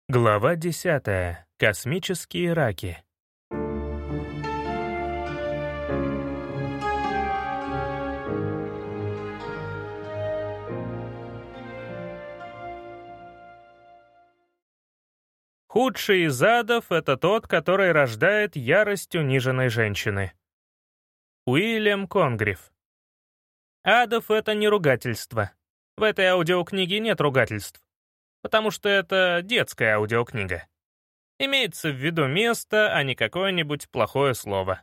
Глава 10. Космические раки. Худший из адов — это тот, который рождает ярость униженной женщины. Уильям Конгрифф. Адов — это не ругательство. В этой аудиокниге нет ругательств, потому что это детская аудиокнига. Имеется в виду место, а не какое-нибудь плохое слово.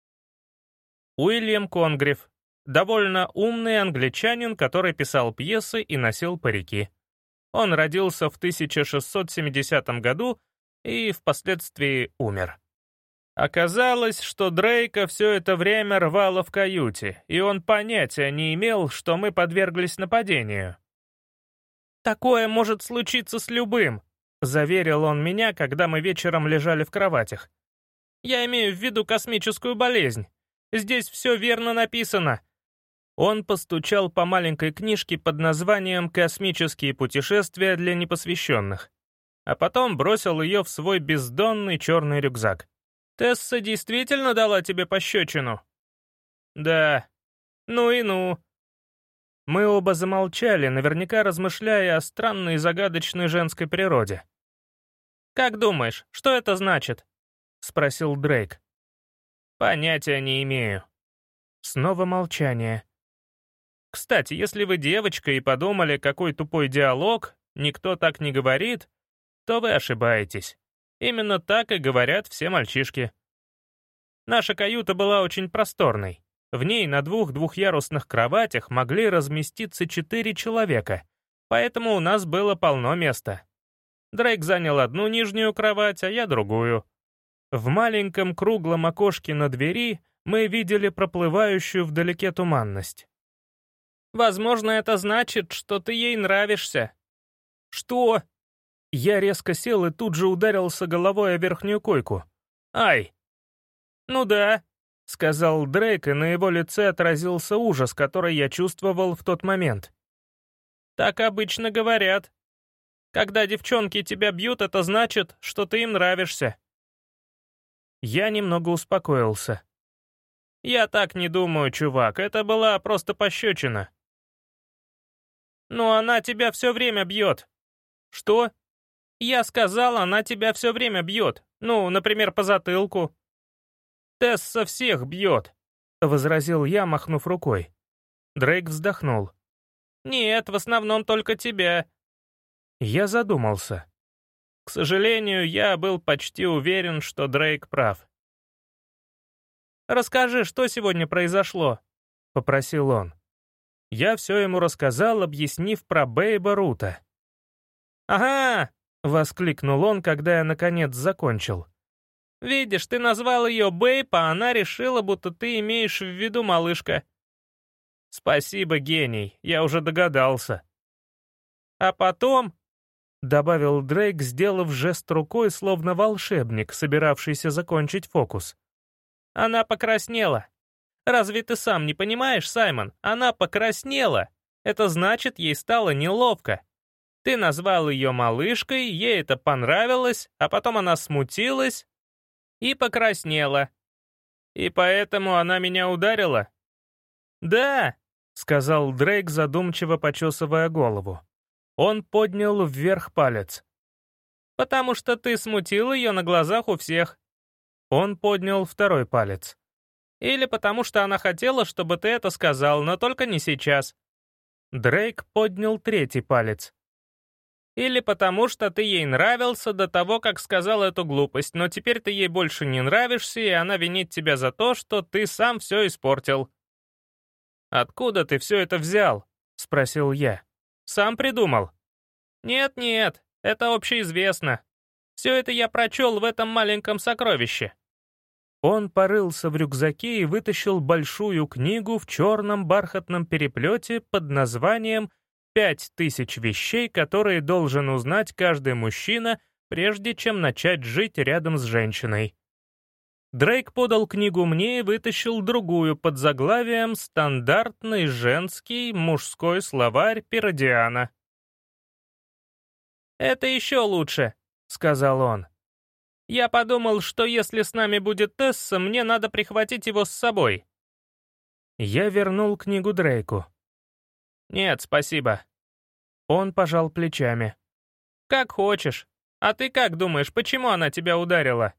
Уильям Конгрифф — довольно умный англичанин, который писал пьесы и носил парики. Он родился в 1670 году и впоследствии умер. Оказалось, что Дрейка все это время рвало в каюте, и он понятия не имел, что мы подверглись нападению. «Такое может случиться с любым», — заверил он меня, когда мы вечером лежали в кроватях. «Я имею в виду космическую болезнь. Здесь все верно написано». Он постучал по маленькой книжке под названием «Космические путешествия для непосвященных», а потом бросил ее в свой бездонный черный рюкзак. «Тесса действительно дала тебе пощечину?» «Да». «Ну и ну». Мы оба замолчали, наверняка размышляя о странной и загадочной женской природе. «Как думаешь, что это значит?» — спросил Дрейк. «Понятия не имею». Снова молчание. «Кстати, если вы девочка и подумали, какой тупой диалог, никто так не говорит, то вы ошибаетесь. Именно так и говорят все мальчишки. Наша каюта была очень просторной. В ней на двух двухъярусных кроватях могли разместиться 4 человека, поэтому у нас было полно места. Дрейк занял одну нижнюю кровать, а я другую. В маленьком круглом окошке на двери мы видели проплывающую вдалеке туманность. «Возможно, это значит, что ты ей нравишься». «Что?» Я резко сел и тут же ударился головой о верхнюю койку. «Ай!» «Ну да», — сказал Дрейк, и на его лице отразился ужас, который я чувствовал в тот момент. «Так обычно говорят. Когда девчонки тебя бьют, это значит, что ты им нравишься». Я немного успокоился. «Я так не думаю, чувак, это была просто пощечина». «Но она тебя все время бьет». «Что?» «Я сказал, она тебя все время бьет. Ну, например, по затылку». «Тесса всех бьет», — возразил я, махнув рукой. Дрейк вздохнул. «Нет, в основном только тебя». Я задумался. К сожалению, я был почти уверен, что Дрейк прав. «Расскажи, что сегодня произошло?» — попросил он. Я все ему рассказал, объяснив про Бейба Рута. «Ага!» — воскликнул он, когда я наконец закончил. «Видишь, ты назвал ее Бейб, а она решила, будто ты имеешь в виду малышка». «Спасибо, гений, я уже догадался». «А потом...» — добавил Дрейк, сделав жест рукой, словно волшебник, собиравшийся закончить фокус. «Она покраснела. Разве ты сам не понимаешь, Саймон? Она покраснела. Это значит, ей стало неловко. Ты назвал ее малышкой, ей это понравилось, а потом она смутилась и покраснела. И поэтому она меня ударила?» «Да», — сказал Дрейк, задумчиво почесывая голову. Он поднял вверх палец. «Потому что ты смутил ее на глазах у всех». Он поднял второй палец. «Или потому что она хотела, чтобы ты это сказал, но только не сейчас». Дрейк поднял третий палец. «Или потому что ты ей нравился до того, как сказал эту глупость, но теперь ты ей больше не нравишься, и она винит тебя за то, что ты сам все испортил». «Откуда ты все это взял?» — спросил я. «Сам придумал?» «Нет-нет, это общеизвестно. Все это я прочел в этом маленьком сокровище». Он порылся в рюкзаке и вытащил большую книгу в черном бархатном переплете под названием «5000 вещей, которые должен узнать каждый мужчина, прежде чем начать жить рядом с женщиной». Дрейк подал книгу мне и вытащил другую под заглавием «Стандартный женский мужской словарь Пиродиана». «Это еще лучше», — сказал он. «Я подумал, что если с нами будет Тесса, мне надо прихватить его с собой». Я вернул книгу Дрейку. «Нет, спасибо». Он пожал плечами. «Как хочешь. А ты как думаешь, почему она тебя ударила?»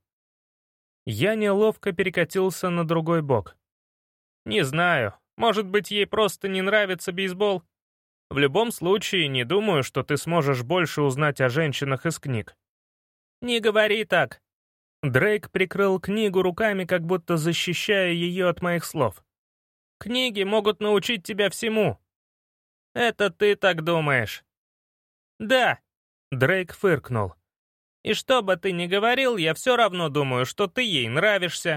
Я неловко перекатился на другой бок. «Не знаю. Может быть, ей просто не нравится бейсбол? В любом случае, не думаю, что ты сможешь больше узнать о женщинах из книг». «Не говори так». Дрейк прикрыл книгу руками, как будто защищая ее от моих слов. «Книги могут научить тебя всему». «Это ты так думаешь?» «Да», — Дрейк фыркнул. «И что бы ты ни говорил, я все равно думаю, что ты ей нравишься».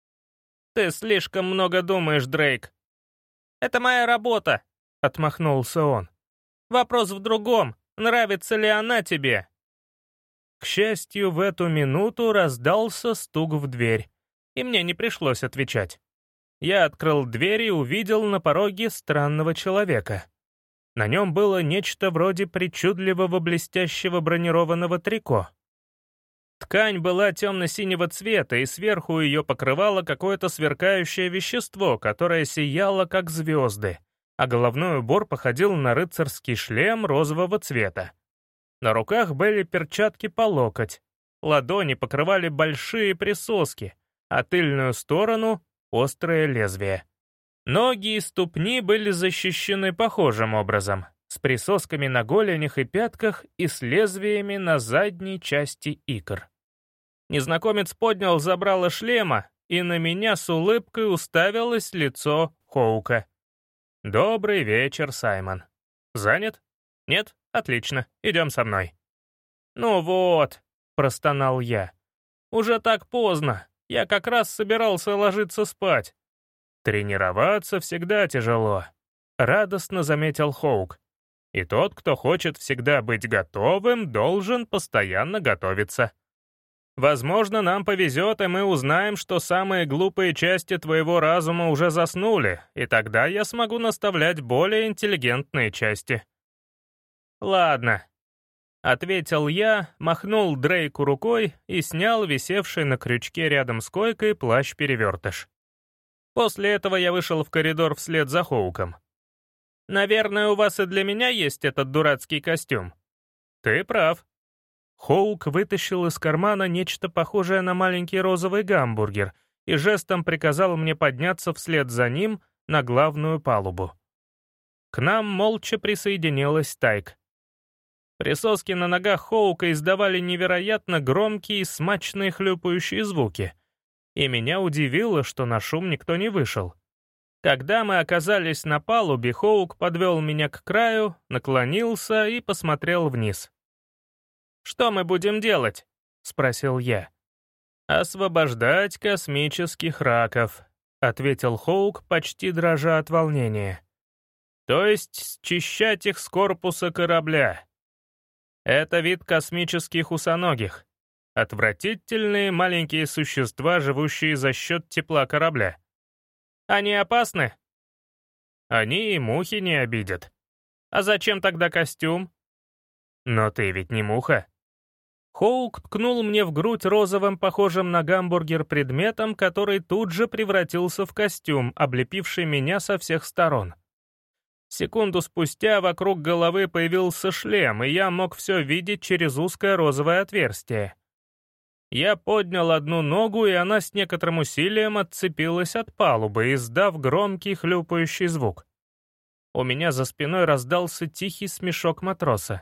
«Ты слишком много думаешь, Дрейк». «Это моя работа», — отмахнулся он. «Вопрос в другом, нравится ли она тебе?» К счастью, в эту минуту раздался стук в дверь, и мне не пришлось отвечать. Я открыл дверь и увидел на пороге странного человека. На нем было нечто вроде причудливого блестящего бронированного трико. Ткань была темно-синего цвета, и сверху ее покрывало какое-то сверкающее вещество, которое сияло, как звезды, а головной убор походил на рыцарский шлем розового цвета. На руках были перчатки по локоть, ладони покрывали большие присоски, а тыльную сторону — острое лезвие. Ноги и ступни были защищены похожим образом, с присосками на голенях и пятках и с лезвиями на задней части икр. Незнакомец поднял забрало шлема, и на меня с улыбкой уставилось лицо Хоука. «Добрый вечер, Саймон. Занят? Нет? Отлично, идем со мной». «Ну вот», — простонал я, — «уже так поздно, я как раз собирался ложиться спать». «Тренироваться всегда тяжело», — радостно заметил Хоук. «И тот, кто хочет всегда быть готовым, должен постоянно готовиться. Возможно, нам повезет, и мы узнаем, что самые глупые части твоего разума уже заснули, и тогда я смогу наставлять более интеллигентные части». «Ладно», — ответил я, махнул Дрейку рукой и снял висевший на крючке рядом с койкой плащ-перевертыш. После этого я вышел в коридор вслед за Хоуком. «Наверное, у вас и для меня есть этот дурацкий костюм». «Ты прав». Хоук вытащил из кармана нечто похожее на маленький розовый гамбургер и жестом приказал мне подняться вслед за ним на главную палубу. К нам молча присоединилась Тайк. Присоски на ногах Хоука издавали невероятно громкие и смачные хлюпающие звуки, и меня удивило, что на шум никто не вышел. Когда мы оказались на палубе, Хоук подвел меня к краю, наклонился и посмотрел вниз. «Что мы будем делать?» — спросил я. «Освобождать космических раков», — ответил Хоук, почти дрожа от волнения. «То есть счищать их с корпуса корабля. Это вид космических усоногих. Отвратительные маленькие существа, живущие за счет тепла корабля. Они опасны? Они и мухи не обидят. А зачем тогда костюм? Но ты ведь не муха». Хоук ткнул мне в грудь розовым, похожим на гамбургер предметом, который тут же превратился в костюм, облепивший меня со всех сторон. Секунду спустя вокруг головы появился шлем, и я мог все видеть через узкое розовое отверстие. Я поднял одну ногу, и она с некоторым усилием отцепилась от палубы, издав громкий хлюпающий звук. У меня за спиной раздался тихий смешок матроса.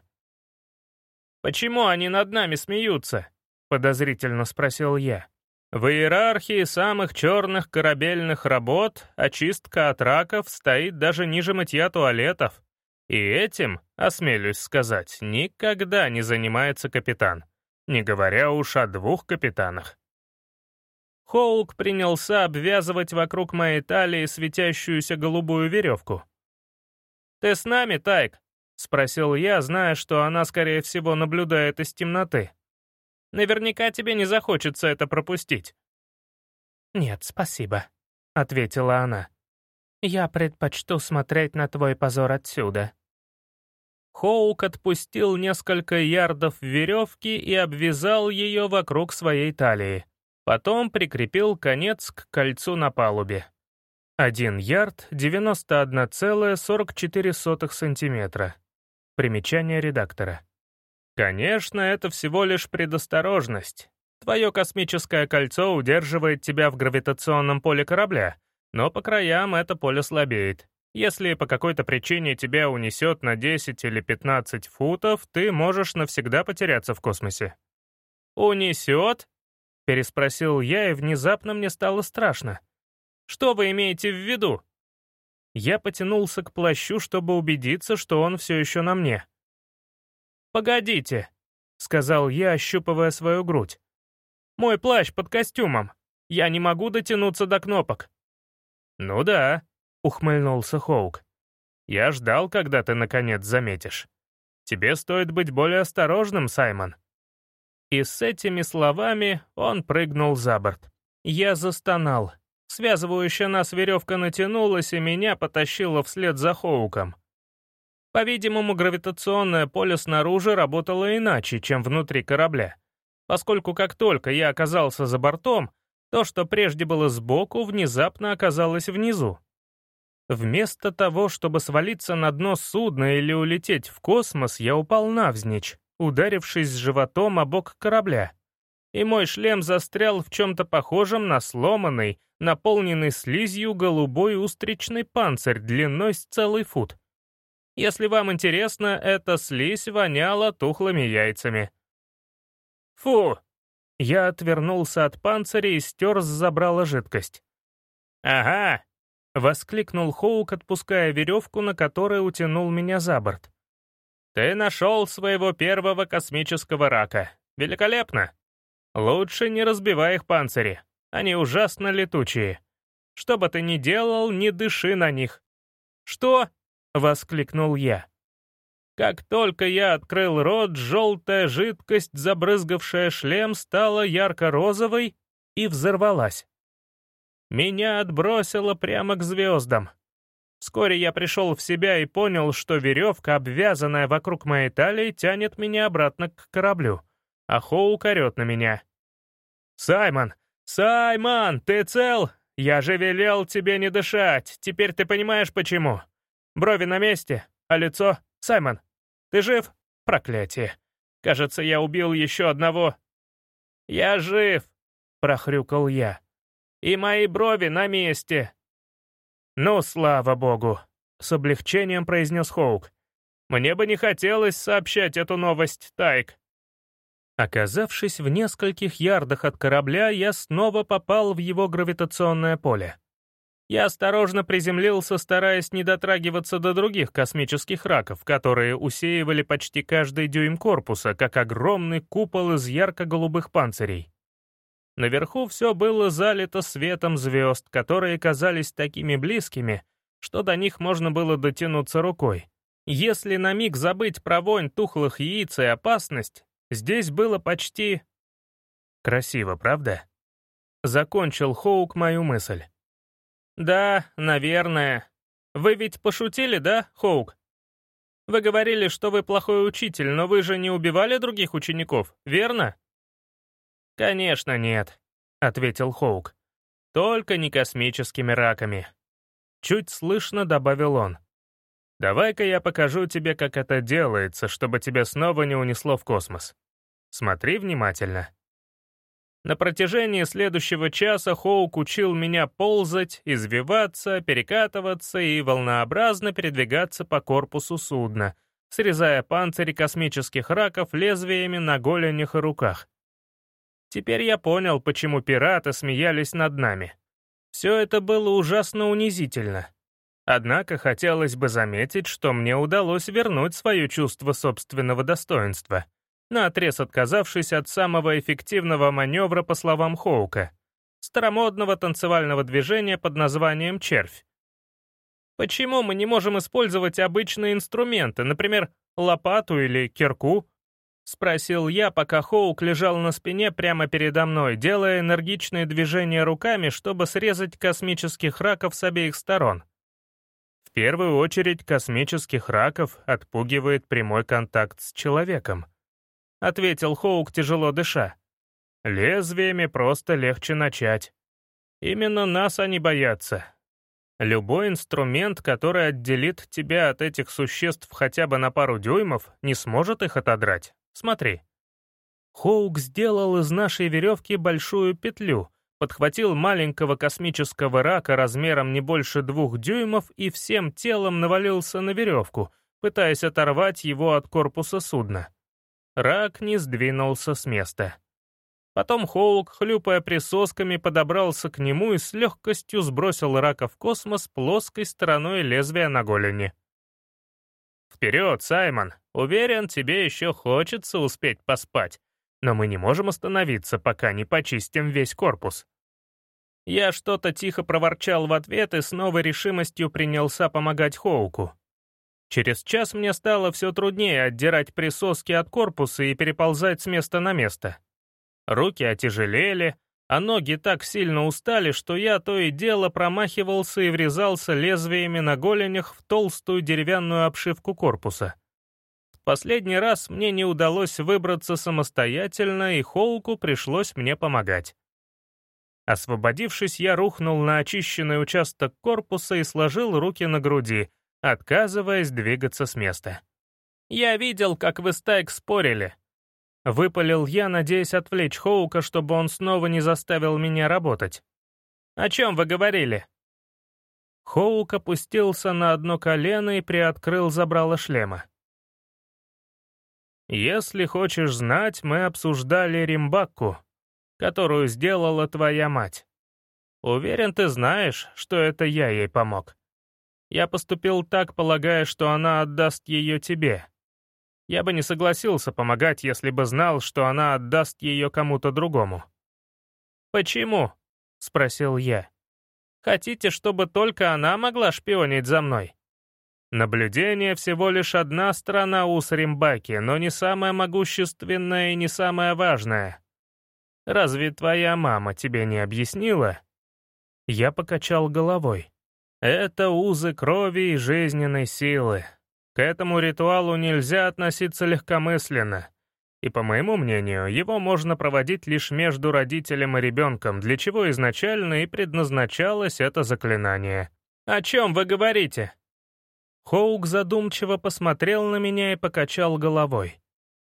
«Почему они над нами смеются?» — подозрительно спросил я. «В иерархии самых черных корабельных работ очистка от раков стоит даже ниже мытья туалетов. И этим, осмелюсь сказать, никогда не занимается капитан, не говоря уж о двух капитанах». Хоук принялся обвязывать вокруг моей талии светящуюся голубую веревку. «Ты с нами, Тайк?» — спросил я, зная, что она, скорее всего, наблюдает из темноты. «Наверняка тебе не захочется это пропустить». «Нет, спасибо», — ответила она. «Я предпочту смотреть на твой позор отсюда». Хоук отпустил несколько ярдов веревки и обвязал ее вокруг своей талии. Потом прикрепил конец к кольцу на палубе. 1 ярд — 91,44 сантиметра. Примечание редактора. Конечно, это всего лишь предосторожность. Твое космическое кольцо удерживает тебя в гравитационном поле корабля, но по краям это поле слабеет. Если по какой-то причине тебя унесет на 10 или 15 футов, ты можешь навсегда потеряться в космосе. «Унесет?» — переспросил я, и внезапно мне стало страшно. «Что вы имеете в виду?» Я потянулся к плащу, чтобы убедиться, что он все еще на мне. «Погодите», — сказал я, ощупывая свою грудь. «Мой плащ под костюмом. Я не могу дотянуться до кнопок». «Ну да», — ухмыльнулся Хоук. «Я ждал, когда ты наконец заметишь. Тебе стоит быть более осторожным, Саймон». И с этими словами он прыгнул за борт. Я застонал. Связывающая нас веревка натянулась, и меня потащило вслед за Хоуком. По-видимому, гравитационное поле снаружи работало иначе, чем внутри корабля, поскольку как только я оказался за бортом, то, что прежде было сбоку, внезапно оказалось внизу. Вместо того, чтобы свалиться на дно судна или улететь в космос, я упал навзничь, ударившись животом о бок корабля. И мой шлем застрял в чем-то похожем на сломанный, наполненный слизью голубой устричный панцирь длиной с целый фут. Если вам интересно, эта слизь воняла тухлыми яйцами. «Фу!» Я отвернулся от панциря и стер с забрала жидкость. «Ага!» — воскликнул Хоук, отпуская веревку, на которой утянул меня за борт. «Ты нашел своего первого космического рака. Великолепно! Лучше не разбивай их панцири. Они ужасно летучие. Что бы ты ни делал, не дыши на них». «Что?» — воскликнул я. Как только я открыл рот, желтая жидкость, забрызгавшая шлем, стала ярко-розовой и взорвалась. Меня отбросило прямо к звездам. Вскоре я пришел в себя и понял, что веревка, обвязанная вокруг моей талии, тянет меня обратно к кораблю, а Хоук орет на меня. «Саймон! Саймон! Ты цел? Я же велел тебе не дышать. Теперь ты понимаешь, почему? Брови на месте, а лицо... Саймон, ты жив? Проклятие. Кажется, я убил еще одного». «Я жив!» — прохрюкал я. «И мои брови на месте!» «Ну, слава богу!» — с облегчением произнес Хоук. «Мне бы не хотелось сообщать эту новость, Тайк». Оказавшись в нескольких ярдах от корабля, я снова попал в его гравитационное поле. Я осторожно приземлился, стараясь не дотрагиваться до других космических раков, которые усеивали почти каждый дюйм корпуса, как огромный купол из ярко-голубых панцирей. Наверху все было залито светом звезд, которые казались такими близкими, что до них можно было дотянуться рукой. Если на миг забыть про вонь тухлых яиц и опасность, здесь было почти... Красиво, правда? Закончил Хоук мою мысль. «Да, наверное. Вы ведь пошутили, да, Хоук? Вы говорили, что вы плохой учитель, но вы же не убивали других учеников, верно?» «Конечно нет», — ответил Хоук. «Только не космическими раками». Чуть слышно добавил он. «Давай-ка я покажу тебе, как это делается, чтобы тебя снова не унесло в космос. Смотри внимательно». На протяжении следующего часа Хоук учил меня ползать, извиваться, перекатываться и волнообразно передвигаться по корпусу судна, срезая панцири космических раков лезвиями на голенях и руках. Теперь я понял, почему пираты смеялись над нами. Все это было ужасно унизительно. Однако хотелось бы заметить, что мне удалось вернуть свое чувство собственного достоинства, наотрез отказавшись от самого эффективного маневра, по словам Хоука, старомодного танцевального движения под названием «червь». Почему мы не можем использовать обычные инструменты, например, лопату или кирку? — спросил я, пока Хоук лежал на спине прямо передо мной, делая энергичные движения руками, чтобы срезать космических раков с обеих сторон. В первую очередь космических раков отпугивает прямой контакт с человеком», — ответил Хоук, тяжело дыша. «Лезвиями просто легче начать. Именно нас они боятся. Любой инструмент, который отделит тебя от этих существ хотя бы на пару дюймов, не сможет их отодрать. Смотри». Хоук сделал из нашей веревки большую петлю, подхватил маленького космического рака размером не больше 2 дюймов и всем телом навалился на веревку, пытаясь оторвать его от корпуса судна. Рак не сдвинулся с места. Потом Хоук, хлюпая присосками, подобрался к нему и с легкостью сбросил рака в космос плоской стороной лезвия на голени. «Вперед, Саймон! Уверен, тебе еще хочется успеть поспать, но мы не можем остановиться, пока не почистим весь корпус». Я что-то тихо проворчал в ответ и с новой решимостью принялся помогать Хоуку. Через час мне стало все труднее отдирать присоски от корпуса и переползать с места на место. Руки отяжелели, а ноги так сильно устали, что я то и дело промахивался и врезался лезвиями на голенях в толстую деревянную обшивку корпуса. В последний раз мне не удалось выбраться самостоятельно, и Хоуку пришлось мне помогать. Освободившись, я рухнул на очищенный участок корпуса и сложил руки на груди, отказываясь двигаться с места. «Я видел, как вы с Тайк спорили», — выпалил я, надеясь отвлечь Хоука, чтобы он снова не заставил меня работать. «О чем вы говорили?» Хоук опустился на одно колено и приоткрыл забрало шлема. «Если хочешь знать, мы обсуждали Римбакку, которую сделала твоя мать. Уверен, ты знаешь, что это я ей помог. Я поступил так, полагая, что она отдаст ее тебе. Я бы не согласился помогать, если бы знал, что она отдаст ее кому-то другому». «Почему?» — спросил я. «Хотите, чтобы только она могла шпионить за мной?» «Наблюдение всего лишь одна сторона ус Римбаки, но не самая могущественная и не самая важная. Разве твоя мама тебе не объяснила?» Я покачал головой. «Это узы крови и жизненной силы. К этому ритуалу нельзя относиться легкомысленно, и, по моему мнению, его можно проводить лишь между родителем и ребенком, для чего изначально и предназначалось это заклинание». «О чем вы говорите?» Хоук задумчиво посмотрел на меня и покачал головой.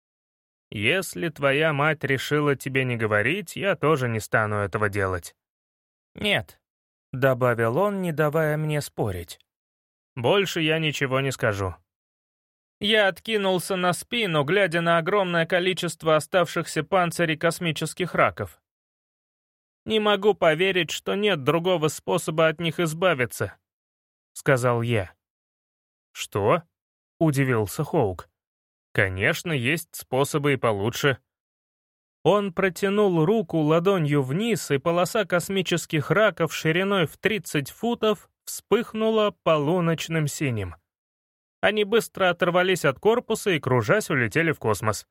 «Если твоя мать решила тебе не говорить, я тоже не стану этого делать». «Нет», — добавил он, не давая мне спорить. «Больше я ничего не скажу». Я откинулся на спину, глядя на огромное количество оставшихся панцирей космических раков. «Не могу поверить, что нет другого способа от них избавиться», — сказал я. «Что?» — удивился Хоук. «Конечно, есть способы и получше». Он протянул руку ладонью вниз, и полоса космических раков шириной в 30 футов вспыхнула полуночным синим. Они быстро оторвались от корпуса и, кружась, улетели в космос.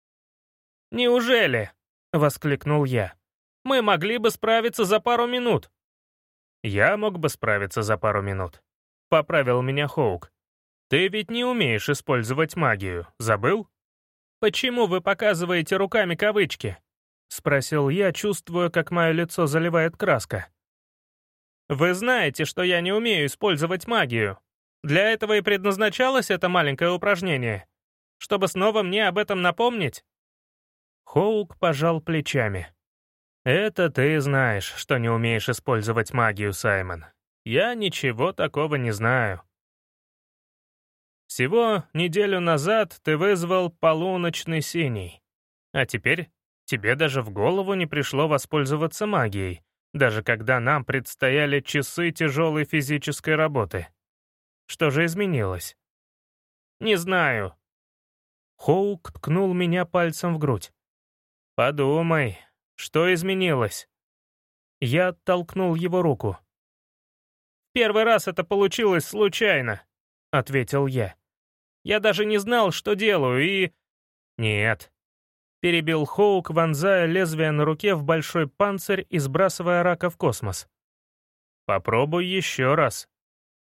«Неужели?» — воскликнул я. «Мы могли бы справиться за пару минут». «Я мог бы справиться за пару минут», — поправил меня Хоук. «Ты ведь не умеешь использовать магию, забыл?» «Почему вы показываете руками кавычки?» — спросил я, чувствуя, как мое лицо заливает краска. «Вы знаете, что я не умею использовать магию. Для этого и предназначалось это маленькое упражнение. Чтобы снова мне об этом напомнить?» Хоук пожал плечами. «Это ты знаешь, что не умеешь использовать магию, Саймон. Я ничего такого не знаю. Всего неделю назад ты вызвал полуночный синий. А теперь тебе даже в голову не пришло воспользоваться магией, даже когда нам предстояли часы тяжелой физической работы. Что же изменилось?» «Не знаю». Хоук ткнул меня пальцем в грудь. «Подумай, что изменилось?» Я оттолкнул его руку. «Первый раз это получилось случайно», — ответил я. «Я даже не знал, что делаю, и...» «Нет», — перебил Хоук, вонзая лезвие на руке в большой панцирь и сбрасывая рака в космос. «Попробуй еще раз».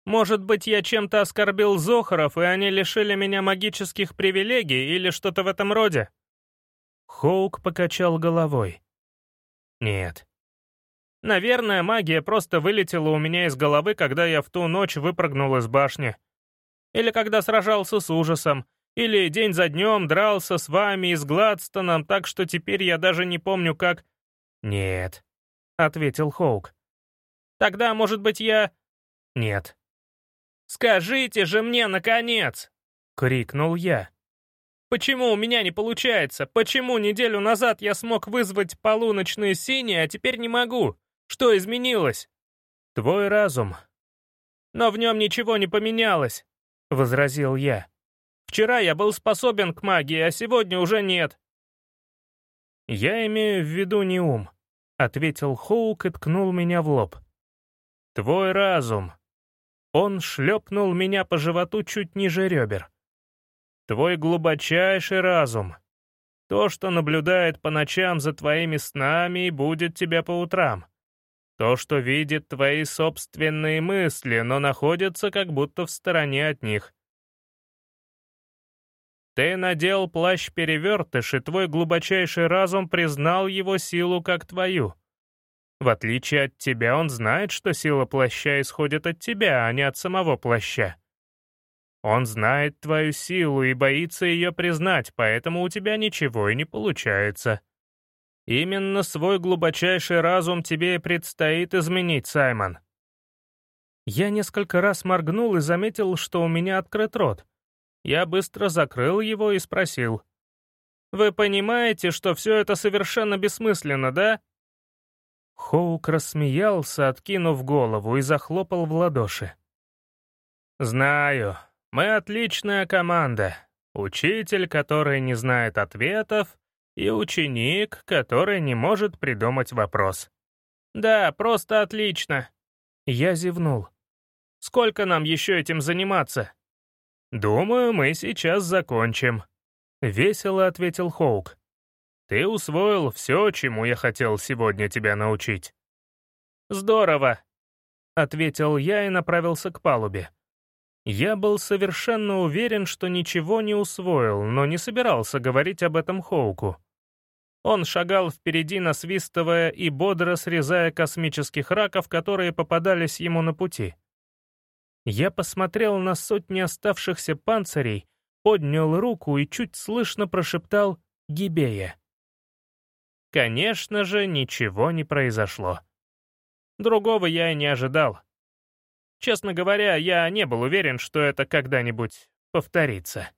Может быть, я чем-то оскорбил Зохаров, и они лишили меня магических привилегий или что-то в этом роде?» Хоук покачал головой. «Нет. Наверное, магия просто вылетела у меня из головы, когда я в ту ночь выпрыгнул из башни. Или когда сражался с ужасом. Или день за днем дрался с вами и с Гладстоном, так что теперь я даже не помню, как...» «Нет», — ответил Хоук. «Тогда, может быть, я...» «Нет». «Скажите же мне, наконец!» — крикнул я. «Почему у меня не получается? Почему неделю назад я смог вызвать полуночные синие, а теперь не могу? Что изменилось?» «Твой разум». «Но в нем ничего не поменялось», — возразил я. «Вчера я был способен к магии, а сегодня уже нет». «Я имею в виду не ум», — ответил Хоук и ткнул меня в лоб. «Твой разум». Он шлепнул меня по животу чуть ниже ребер. «Твой глубочайший разум. То, что наблюдает по ночам за твоими снами и будет тебя по утрам. То, что видит твои собственные мысли, но находится как будто в стороне от них. Ты надел плащ-перевертыш, и твой глубочайший разум признал его силу как твою. В отличие от тебя, он знает, что сила плаща исходит от тебя, а не от самого плаща. Он знает твою силу и боится ее признать, поэтому у тебя ничего и не получается. Именно свой глубочайший разум тебе и предстоит изменить, Саймон». Я несколько раз моргнул и заметил, что у меня открыт рот. Я быстро закрыл его и спросил. «Вы понимаете, что все это совершенно бессмысленно, да?» Хоук рассмеялся, откинув голову, и захлопал в ладоши. «Знаю, мы отличная команда. Учитель, который не знает ответов, и ученик, который не может придумать вопрос. Да, просто отлично». Я зевнул. «Сколько нам еще этим заниматься?» «Думаю, мы сейчас закончим», — весело ответил Хоук. «Ты усвоил все, чему я хотел сегодня тебя научить». «Здорово», — ответил я и направился к палубе. Я был совершенно уверен, что ничего не усвоил, но не собирался говорить об этом Хоуку. Он шагал впереди, насвистывая и бодро срезая космических раков, которые попадались ему на пути. Я посмотрел на сотни оставшихся панцирей, поднял руку и чуть слышно прошептал «Гибея». Конечно же, ничего не произошло. Другого я и не ожидал. Честно говоря, я не был уверен, что это когда-нибудь повторится.